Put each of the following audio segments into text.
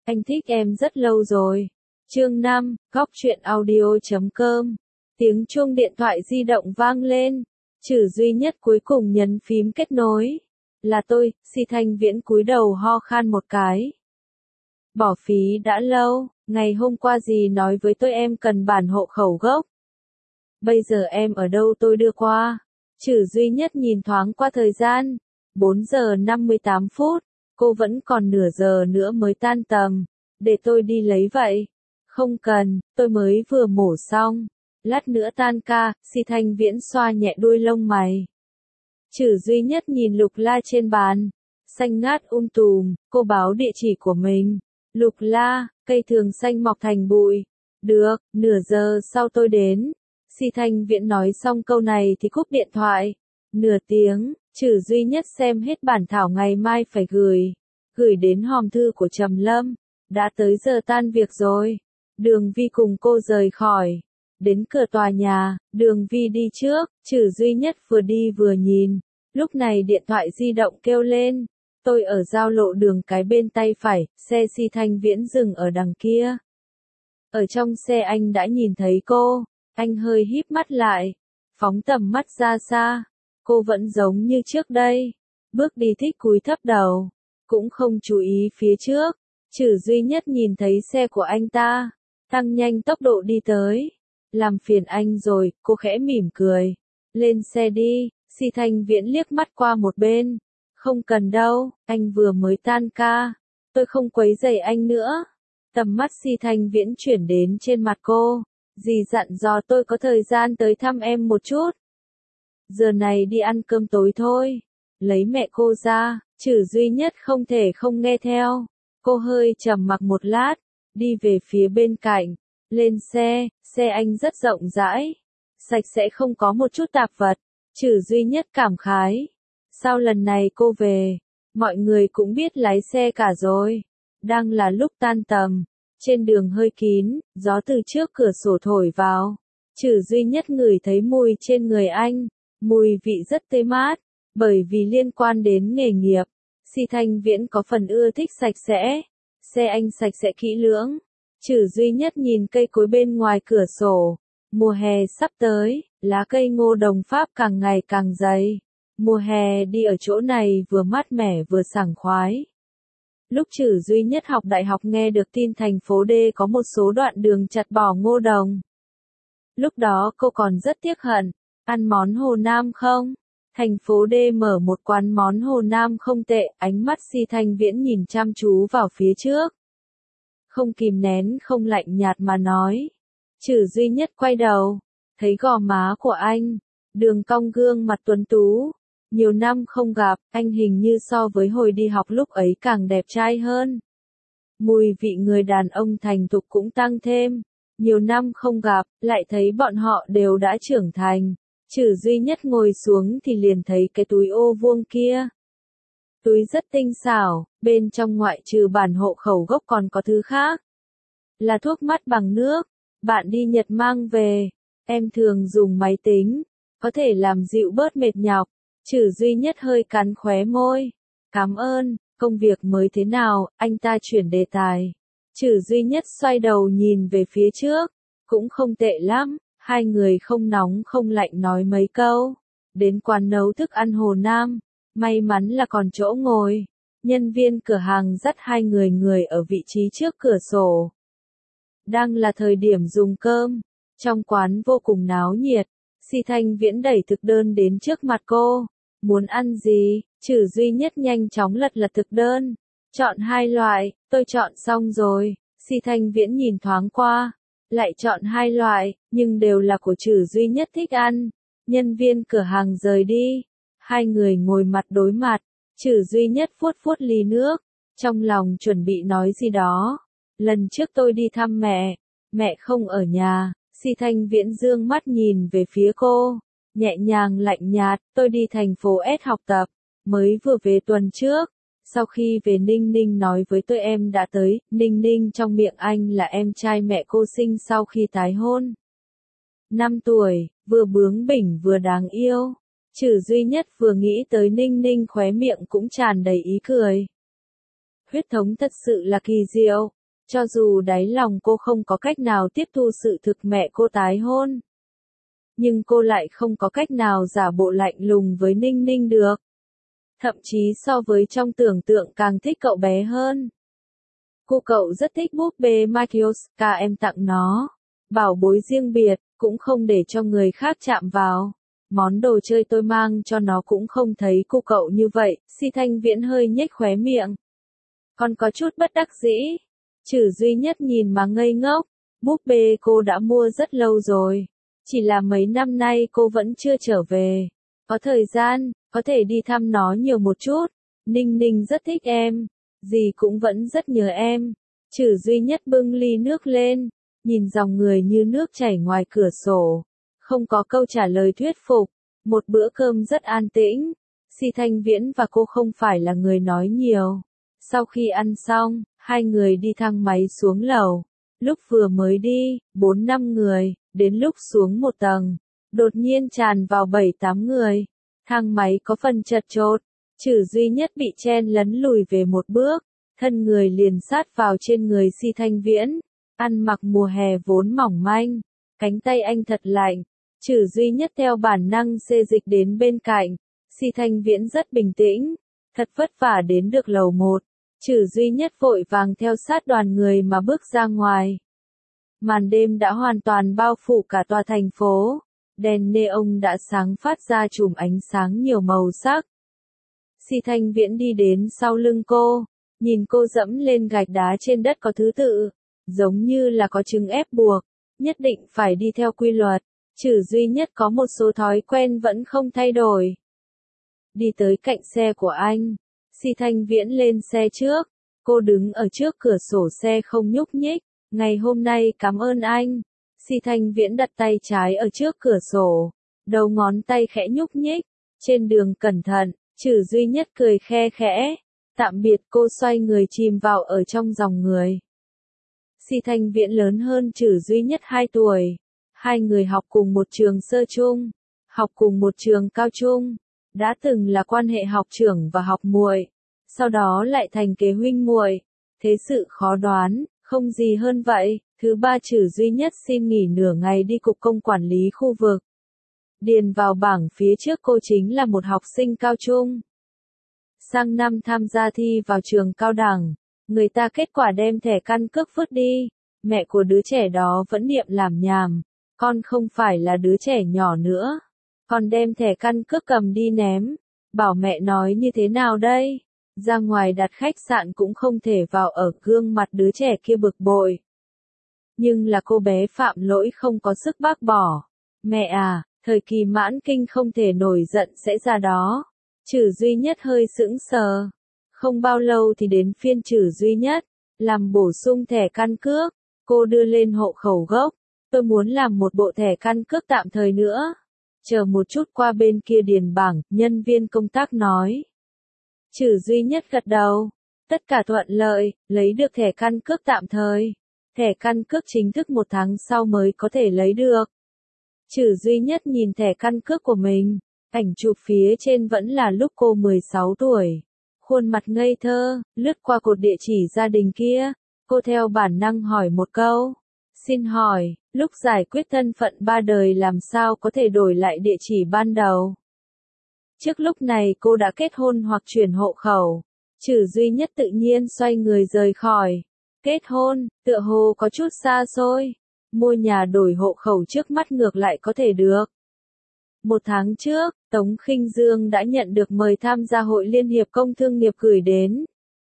Anh thích em rất lâu rồi. Chương 5, Góc truyện audio.com. Tiếng chuông điện thoại di động vang lên. Trừ duy nhất cuối cùng nhấn phím kết nối. Là tôi, Si Thanh Viễn cúi đầu ho khan một cái. Bỏ phí đã lâu, ngày hôm qua dì nói với tôi em cần bản hộ khẩu gốc. Bây giờ em ở đâu tôi đưa qua. Trừ duy nhất nhìn thoáng qua thời gian. 4 giờ 58 phút, cô vẫn còn nửa giờ nữa mới tan tầm. Để tôi đi lấy vậy. Không cần, tôi mới vừa mổ xong. Lát nữa tan ca, Si Thanh Viễn xoa nhẹ đuôi lông mày. Trừ duy nhất nhìn Lục La trên bàn. Xanh ngát tùm, cô báo địa chỉ của mình. Lục La, cây thường xanh mọc thành bụi. Được, nửa giờ sau tôi đến. Si Thanh Viễn nói xong câu này thì cúp điện thoại. Nửa tiếng, Trừ duy nhất xem hết bản thảo ngày mai phải gửi. Gửi đến hòm thư của Trầm Lâm. Đã tới giờ tan việc rồi. Đường Vi cùng cô rời khỏi. Đến cửa tòa nhà, Đường Vi đi trước, Trừ duy nhất vừa đi vừa nhìn. Lúc này điện thoại di động kêu lên. Tôi ở giao lộ đường cái bên tay phải, xe Si Thanh Viễn dừng ở đằng kia. Ở trong xe anh đã nhìn thấy cô. Anh hơi híp mắt lại. Phóng tầm mắt ra xa. Cô vẫn giống như trước đây. Bước đi thích cúi thấp đầu. Cũng không chú ý phía trước. Trừ duy nhất nhìn thấy xe của anh ta. Tăng nhanh tốc độ đi tới. Làm phiền anh rồi, cô khẽ mỉm cười. Lên xe đi, Si Thanh Viễn liếc mắt qua một bên. Không cần đâu, anh vừa mới tan ca. Tôi không quấy rầy anh nữa. Tầm mắt Si Thanh Viễn chuyển đến trên mặt cô. Dì dặn dò tôi có thời gian tới thăm em một chút. Giờ này đi ăn cơm tối thôi. Lấy mẹ cô ra, Trừ duy nhất không thể không nghe theo. Cô hơi trầm mặc một lát, đi về phía bên cạnh. Lên xe, xe anh rất rộng rãi. Sạch sẽ không có một chút tạp vật. Trừ duy nhất cảm khái. Sao lần này cô về? Mọi người cũng biết lái xe cả rồi. Đang là lúc tan tầm. Trên đường hơi kín, gió từ trước cửa sổ thổi vào. Trừ duy nhất ngửi thấy mùi trên người anh. Mùi vị rất tươi mát. Bởi vì liên quan đến nghề nghiệp. Si Thanh Viễn có phần ưa thích sạch sẽ. Xe anh sạch sẽ kỹ lưỡng. Trừ duy nhất nhìn cây cối bên ngoài cửa sổ. Mùa hè sắp tới, lá cây ngô đồng Pháp càng ngày càng dày. Mùa hè đi ở chỗ này vừa mát mẻ vừa sảng khoái. Lúc Trừ duy nhất học đại học nghe được tin thành phố D có một số đoạn đường chặt bỏ ngô đồng. Lúc đó cô còn rất tiếc hận. Ăn món Hồ Nam không? Thành phố D mở một quán món Hồ Nam không tệ, ánh mắt Si Thanh Viễn nhìn chăm chú vào phía trước. Không kìm nén không lạnh nhạt mà nói. Trừ duy nhất quay đầu, thấy gò má của anh, đường cong gương mặt tuấn tú. Nhiều năm không gặp, anh hình như so với hồi đi học lúc ấy càng đẹp trai hơn. Mùi vị người đàn ông thành thục cũng tăng thêm. Nhiều năm không gặp, lại thấy bọn họ đều đã trưởng thành. Trừ duy nhất ngồi xuống thì liền thấy cái túi ô vuông kia. Túi rất tinh xảo, bên trong ngoại trừ bản hộ khẩu gốc còn có thứ khác. Là thuốc mắt bằng nước, bạn đi Nhật mang về, em thường dùng máy tính, có thể làm dịu bớt mệt nhọc. Trừ duy nhất hơi cắn khóe môi. Cảm ơn, công việc mới thế nào, anh ta chuyển đề tài. Trừ duy nhất xoay đầu nhìn về phía trước, cũng không tệ lắm, hai người không nóng không lạnh nói mấy câu. Đến quán nấu thức ăn Hồ Nam. May mắn là còn chỗ ngồi. Nhân viên cửa hàng dắt hai người ở vị trí trước cửa sổ. Đang là thời điểm dùng cơm. Trong quán vô cùng náo nhiệt. Si Thanh Viễn đẩy thực đơn đến trước mặt cô. Muốn ăn gì? Trừ duy nhất nhanh chóng lật thực đơn. Chọn hai loại, tôi chọn xong rồi. Si Thanh Viễn nhìn thoáng qua. Lại chọn hai loại, nhưng đều là của Trừ duy nhất thích ăn. Nhân viên cửa hàng rời đi. Hai người ngồi mặt đối mặt, Trừ duy nhất vuốt ly nước, trong lòng chuẩn bị nói gì đó. Lần trước tôi đi thăm mẹ không ở nhà. Si Thanh Viễn dương mắt nhìn về phía cô, nhẹ nhàng lạnh nhạt, tôi đi thành phố S học tập, mới vừa về tuần trước. Sau khi về Ninh Ninh nói với tôi em đã tới. Ninh Ninh trong miệng anh là em trai mẹ cô sinh sau khi tái hôn. 5 tuổi, vừa bướng bỉnh vừa đáng yêu. Trừ duy nhất vừa nghĩ tới Ninh Ninh khóe miệng cũng tràn đầy ý cười. Huyết thống thật sự là kỳ diệu, Cho dù đáy lòng cô không có cách nào tiếp thu sự thực mẹ cô tái hôn, nhưng cô lại không có cách nào giả bộ lạnh lùng với Ninh Ninh được. Thậm chí so với trong tưởng tượng càng thích cậu bé hơn. Cậu rất thích búp bê Matioska em tặng nó. Bảo bối riêng biệt, cũng không để cho người khác chạm vào. Món đồ chơi tôi mang cho nó cũng không thấy cậu như vậy. Si Thanh Viễn hơi nhếch khóe miệng. Còn có chút bất đắc dĩ. Trừ duy nhất nhìn mà ngây ngốc. Búp bê cô đã mua rất lâu rồi. Chỉ là mấy năm nay cô vẫn chưa trở về. Có thời gian, có thể đi thăm nó nhiều một chút. Ninh Ninh rất thích em. Dì cũng vẫn rất nhớ em. Trừ duy nhất bưng ly nước lên. Nhìn dòng người như nước chảy ngoài cửa sổ. Không có câu trả lời thuyết phục. Một bữa cơm rất an tĩnh. Si Thanh Viễn và cô không phải là người nói nhiều. Sau khi ăn xong, hai người đi thang máy xuống lầu. Lúc vừa mới đi, 4-5 người, đến lúc xuống một tầng, đột nhiên tràn vào 7-8 người. Thang máy có phần chật chội, Trừ duy nhất bị chen lấn lùi về một bước, thân người liền sát vào trên người Si Thanh Viễn. Ăn mặc mùa hè vốn mỏng manh, cánh tay anh thật lạnh. Trừ duy nhất theo bản năng xê dịch đến bên cạnh. Si Thanh Viễn rất bình tĩnh, thật vất vả đến được lầu 1. Trừ duy nhất vội vàng theo sát đoàn người mà bước ra ngoài. Màn đêm đã hoàn toàn bao phủ cả tòa thành phố. Đèn neon đã sáng phát ra chùm ánh sáng nhiều màu sắc. Si Thanh Viễn đi đến sau lưng cô, nhìn cô dẫm lên gạch đá trên đất có thứ tự, giống như là có trứng ép buộc, nhất định phải đi theo quy luật. Trừ duy nhất có một số thói quen vẫn không thay đổi. Đi tới cạnh xe của anh, Si Thanh Viễn lên xe trước, cô đứng ở trước cửa sổ xe không nhúc nhích. Ngày hôm nay cảm ơn anh. Si Thanh Viễn đặt tay trái ở trước cửa sổ, đầu ngón tay khẽ nhúc nhích. Trên đường cẩn thận. Trừ duy nhất cười khe khẽ. Tạm biệt. Cô xoay người chìm vào ở trong dòng người. Si Thanh Viễn lớn hơn Trừ duy nhất 2 tuổi. Hai người học cùng một trường sơ trung, học cùng một trường cao trung, đã từng là quan hệ học trưởng và học muội, sau đó lại thành kế huynh muội. Thế sự khó đoán, không gì hơn vậy. Thứ ba Trừ duy nhất xin nghỉ nửa ngày đi cục công quản lý khu vực. Điền vào bảng phía trước cô chính là một học sinh cao trung. Sang năm tham gia thi vào trường cao đẳng, người ta kết quả đem thẻ căn cước vứt đi. Mẹ của đứa trẻ đó vẫn niệm làm nhảm. Con không phải là đứa trẻ nhỏ nữa. Con đem thẻ căn cước cầm đi ném. Bảo mẹ nói như thế nào đây? Ra ngoài đặt khách sạn cũng không thể vào ở. Gương mặt đứa trẻ kia bực bội. Nhưng là cô bé phạm lỗi không có sức bác bỏ. Mẹ à, thời kỳ mãn kinh không thể nổi giận sẽ ra đó. Trừ duy nhất hơi sững sờ. Không bao lâu thì đến phiên Trừ duy nhất. Làm bổ sung thẻ căn cước. Cô đưa lên hộ khẩu gốc. Tôi muốn làm một bộ thẻ căn cước tạm thời nữa. Chờ một chút qua bên kia điền bảng, nhân viên công tác nói. Trừ duy nhất gật đầu. Tất cả thuận lợi, lấy được thẻ căn cước tạm thời. Thẻ căn cước chính thức 1 tháng sau mới có thể lấy được. Trừ duy nhất nhìn thẻ căn cước của mình. Ảnh chụp phía trên vẫn là lúc cô 16 tuổi. Khuôn mặt ngây thơ, lướt qua cột địa chỉ gia đình kia. Cô theo bản năng hỏi một câu. Xin hỏi, lúc giải quyết thân phận 3 đời làm sao có thể đổi lại địa chỉ ban đầu? Trước lúc này cô đã kết hôn hoặc chuyển hộ khẩu. Trừ duy nhất tự nhiên xoay người rời khỏi. Kết hôn, tựa hồ có chút xa xôi. Mua nhà đổi hộ khẩu trước mắt ngược lại có thể được. 1 tháng trước, Tống Khinh Dương đã nhận được mời tham gia hội Liên hiệp Công Thương nghiệp gửi đến.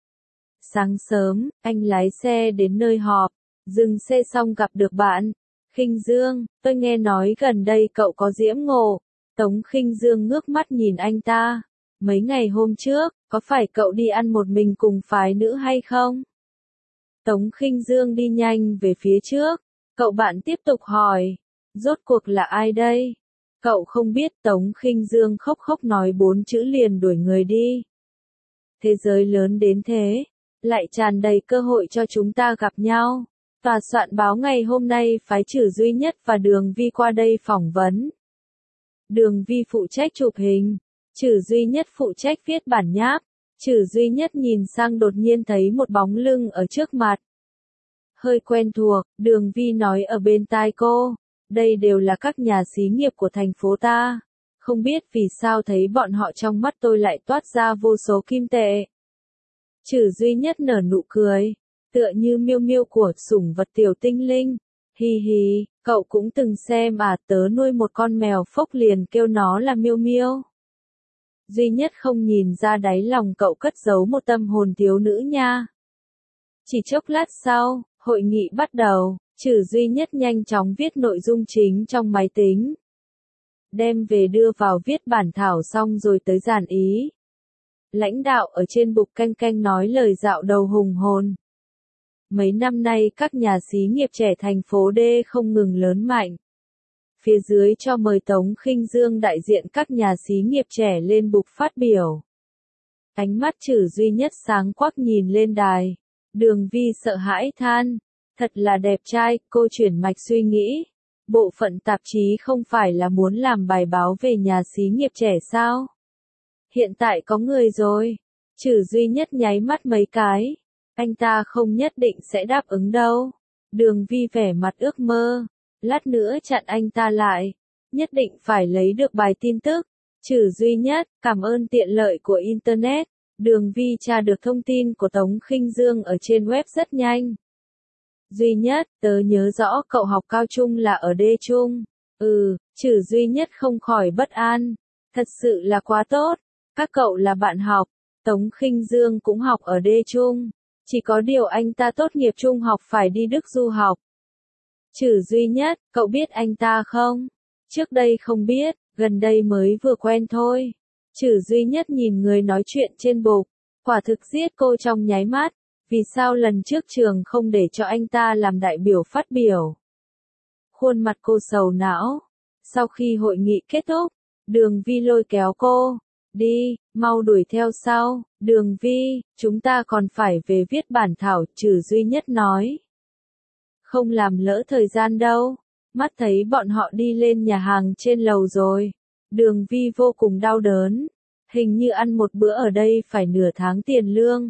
Sáng sớm, anh lái xe đến nơi họp, dừng xe xong gặp được bạn. Khinh Dương, tôi nghe nói gần đây cậu có diễm ngộ. Tống Khinh Dương ngước mắt nhìn anh ta. Mấy ngày hôm trước, có phải cậu đi ăn một mình cùng phái nữ hay không? Tống Khinh Dương đi nhanh về phía trước. Cậu bạn tiếp tục hỏi. Rốt cuộc là ai đây? Cậu không biết. Tống Khinh Dương khóc khóc nói 4 chữ liền đuổi người đi. Thế giới lớn đến thế, lại tràn đầy cơ hội cho chúng ta gặp nhau. Tòa soạn báo ngày hôm nay phái Trừ duy nhất và Đường Vi qua đây phỏng vấn. Đường Vi phụ trách chụp hình, Trừ duy nhất phụ trách viết bản nháp. Trừ duy nhất nhìn sang đột nhiên thấy một bóng lưng ở trước mặt. Hơi quen thuộc, Đường Vi nói ở bên tai cô. Đây đều là các nhà xí nghiệp của thành phố ta. Không biết vì sao thấy bọn họ trong mắt tôi lại toát ra vô số kim tệ. Trừ duy nhất nở nụ cười. Tựa như miêu miêu của sủng vật tiểu tinh linh. Hi hi, cậu cũng từng xem à, tớ nuôi một con mèo phốc liền kêu nó là miêu miêu. Duy nhất không nhìn ra đáy lòng cậu cất giấu một tâm hồn thiếu nữ nha. Chỉ chốc lát sau, hội nghị bắt đầu, Trừ duy nhất nhanh chóng viết nội dung chính trong máy tính. Đem về đưa vào viết bản thảo xong rồi tới dàn ý. Lãnh đạo ở trên bục canh canh nói lời dạo đầu hùng hồn. Mấy năm nay các nhà xí nghiệp trẻ thành phố D không ngừng lớn mạnh. Phía dưới cho mời Tống Khinh Dương đại diện các nhà xí nghiệp trẻ lên bục phát biểu. Ánh mắt Trừ duy nhất sáng quắc nhìn lên đài. Đường Vi sợ hãi than. Thật là đẹp trai, cô chuyển mạch suy nghĩ. Bộ phận tạp chí không phải là muốn làm bài báo về nhà xí nghiệp trẻ sao? Hiện tại có người rồi. Trừ duy nhất nháy mắt mấy cái. Anh ta không nhất định sẽ đáp ứng đâu. Đường Vi vẻ mặt ước mơ. Lát nữa chặn anh ta lại. Nhất định phải lấy được bài tin tức. Trừ duy nhất, cảm ơn tiện lợi của Internet. Đường Vi tra được thông tin của Tống Khinh Dương ở trên web rất nhanh. Duy nhất, tớ nhớ rõ cậu học cao trung là ở D Trung. Trừ duy nhất không khỏi bất an. Thật sự là quá tốt. Các cậu là bạn học. Tống Khinh Dương cũng học ở D Trung. Chỉ có điều anh ta tốt nghiệp trung học phải đi Đức du học. Trừ duy nhất, cậu biết anh ta không? Trước đây không biết, gần đây mới vừa quen thôi. Trừ duy nhất nhìn người nói chuyện trên bục. Quả thực giết cô trong nháy mắt. Vì sao lần trước trường không để cho anh ta làm đại biểu phát biểu? Khuôn mặt cô sầu não. Sau khi hội nghị kết thúc, Đường Vi lôi kéo cô. Đi, mau đuổi theo sau. Đường Vi, chúng ta còn phải về viết bản thảo, Trừ duy nhất nói. Không làm lỡ thời gian đâu. Mắt thấy bọn họ đi lên nhà hàng trên lầu rồi. Đường Vi vô cùng đau đớn. Hình như ăn một bữa ở đây phải nửa tháng tiền lương.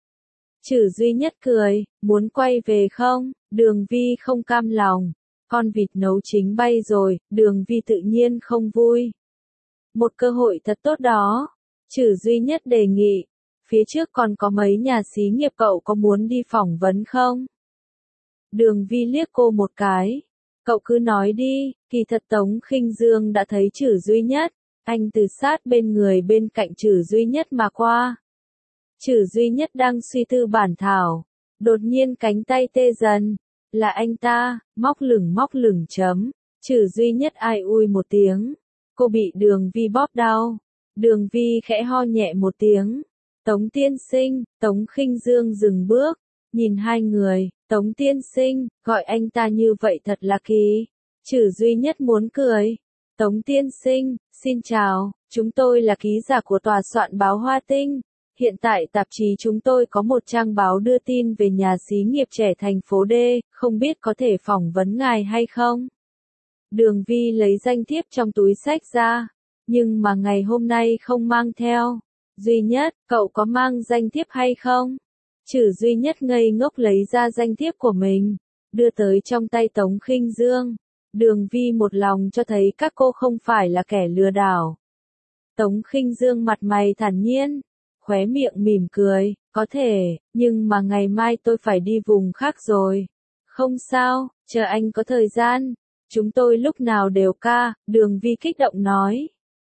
Trừ duy nhất cười, muốn quay về không? Đường Vi không cam lòng. Con vịt nấu chính bay rồi, Đường Vi tự nhiên không vui. Một cơ hội thật tốt đó. Trừ duy nhất đề nghị. Phía trước còn có mấy nhà xí nghiệp cậu có muốn đi phỏng vấn không? Đường Vi liếc cô một cái. Cậu cứ nói đi, kỳ thật Tống Khinh Dương đã thấy Trừ duy nhất. Anh từ sát bên người bên cạnh Trừ duy nhất mà qua. Trừ duy nhất đang suy tư bản thảo. Đột nhiên cánh tay tê dần. Là anh ta, móc lửng chấm. Trừ duy nhất ai ui một tiếng. Cô bị Đường Vi bóp đau. Đường Vi khẽ ho nhẹ một tiếng. Tống tiên sinh, Tống Khinh Dương dừng bước. Nhìn hai người, Tống tiên sinh, gọi anh ta như vậy thật là kỳ. Trừ duy nhất muốn cười. Tống tiên sinh, xin chào, chúng tôi là ký giả của tòa soạn báo Hoa Tinh. Hiện tại tạp chí chúng tôi có một trang báo đưa tin về nhà xí nghiệp trẻ thành phố D, không biết có thể phỏng vấn ngài hay không? Đường Vi lấy danh thiếp trong túi xách ra, nhưng mà ngày hôm nay không mang theo. Duy nhất, cậu có mang danh thiếp hay không? Trừ duy nhất ngây ngốc lấy ra danh thiếp của mình, đưa tới trong tay Tống Khinh Dương. Đường Vi một lòng cho thấy các cô không phải là kẻ lừa đảo. Tống Khinh Dương mặt mày thản nhiên, khóe miệng mỉm cười, có thể, nhưng mà ngày mai tôi phải đi vùng khác rồi. Không sao, chờ anh có thời gian. Chúng tôi lúc nào đều ca, Đường Vi kích động nói.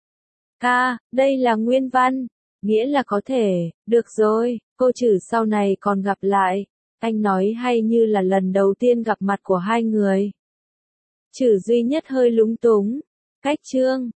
Ca, đây là nguyên văn, nghĩa là có thể, được rồi, cô Trừ sau này còn gặp lại. Anh nói hay như là lần đầu tiên gặp mặt của hai người. Trừ duy nhất hơi lúng túng. Cách chương.